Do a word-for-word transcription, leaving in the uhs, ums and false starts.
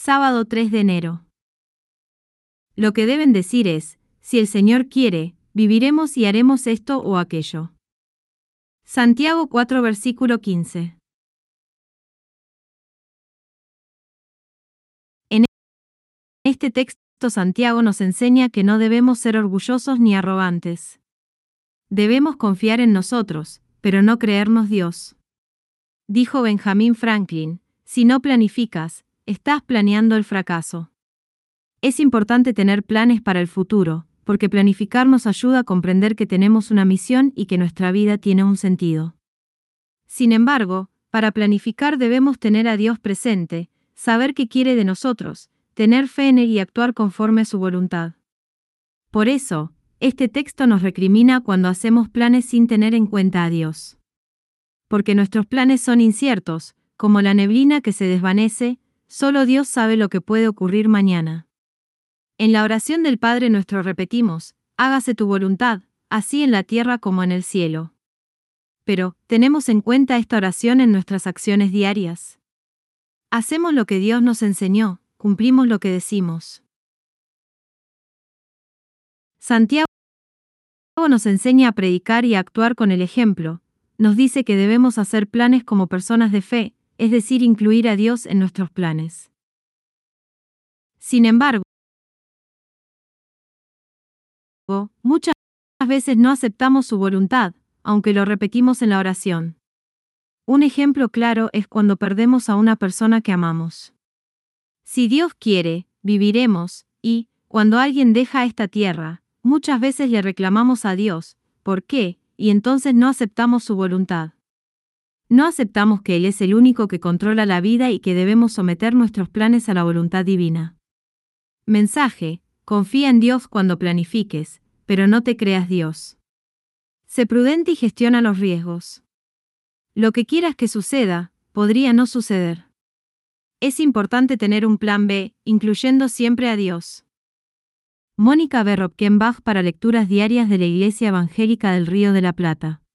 Sábado tres de enero. Lo que deben decir es, si el Señor quiere, viviremos y haremos esto o aquello. Santiago cuatro versículo quince. En este texto Santiago nos enseña que no debemos ser orgullosos ni arrogantes. Debemos confiar en nosotros, pero no creernos Dios. Dijo Benjamin Franklin, si no planificas, estás planeando el fracaso. Es importante tener planes para el futuro, porque planificar nos ayuda a comprender que tenemos una misión y que nuestra vida tiene un sentido. Sin embargo, para planificar debemos tener a Dios presente, saber qué quiere de nosotros, tener fe en Él y actuar conforme a su voluntad. Por eso, este texto nos recrimina cuando hacemos planes sin tener en cuenta a Dios. Porque nuestros planes son inciertos, como la neblina que se desvanece, solo Dios sabe lo que puede ocurrir mañana. En la oración del Padre Nuestro repetimos, hágase tu voluntad, así en la tierra como en el cielo. Pero, ¿tenemos en cuenta esta oración en nuestras acciones diarias? ¿Hacemos lo que Dios nos enseñó, cumplimos lo que decimos? Santiago nos enseña a predicar y a actuar con el ejemplo. Nos dice que debemos hacer planes como personas de fe, es decir, incluir a Dios en nuestros planes. Sin embargo, muchas veces no aceptamos su voluntad, aunque lo repetimos en la oración. Un ejemplo claro es cuando perdemos a una persona que amamos. Si Dios quiere, viviremos, y, cuando alguien deja esta tierra, muchas veces le reclamamos a Dios, ¿por qué?, y entonces no aceptamos su voluntad. No aceptamos que Él es el único que controla la vida y que debemos someter nuestros planes a la voluntad divina. Mensaje: confía en Dios cuando planifiques, pero no te creas Dios. Sé prudente y gestiona los riesgos. Lo que quieras que suceda, podría no suceder. Es importante tener un plan B, incluyendo siempre a Dios. Mónica B. Rotkenbach para lecturas diarias de la Iglesia Evangélica del Río de la Plata.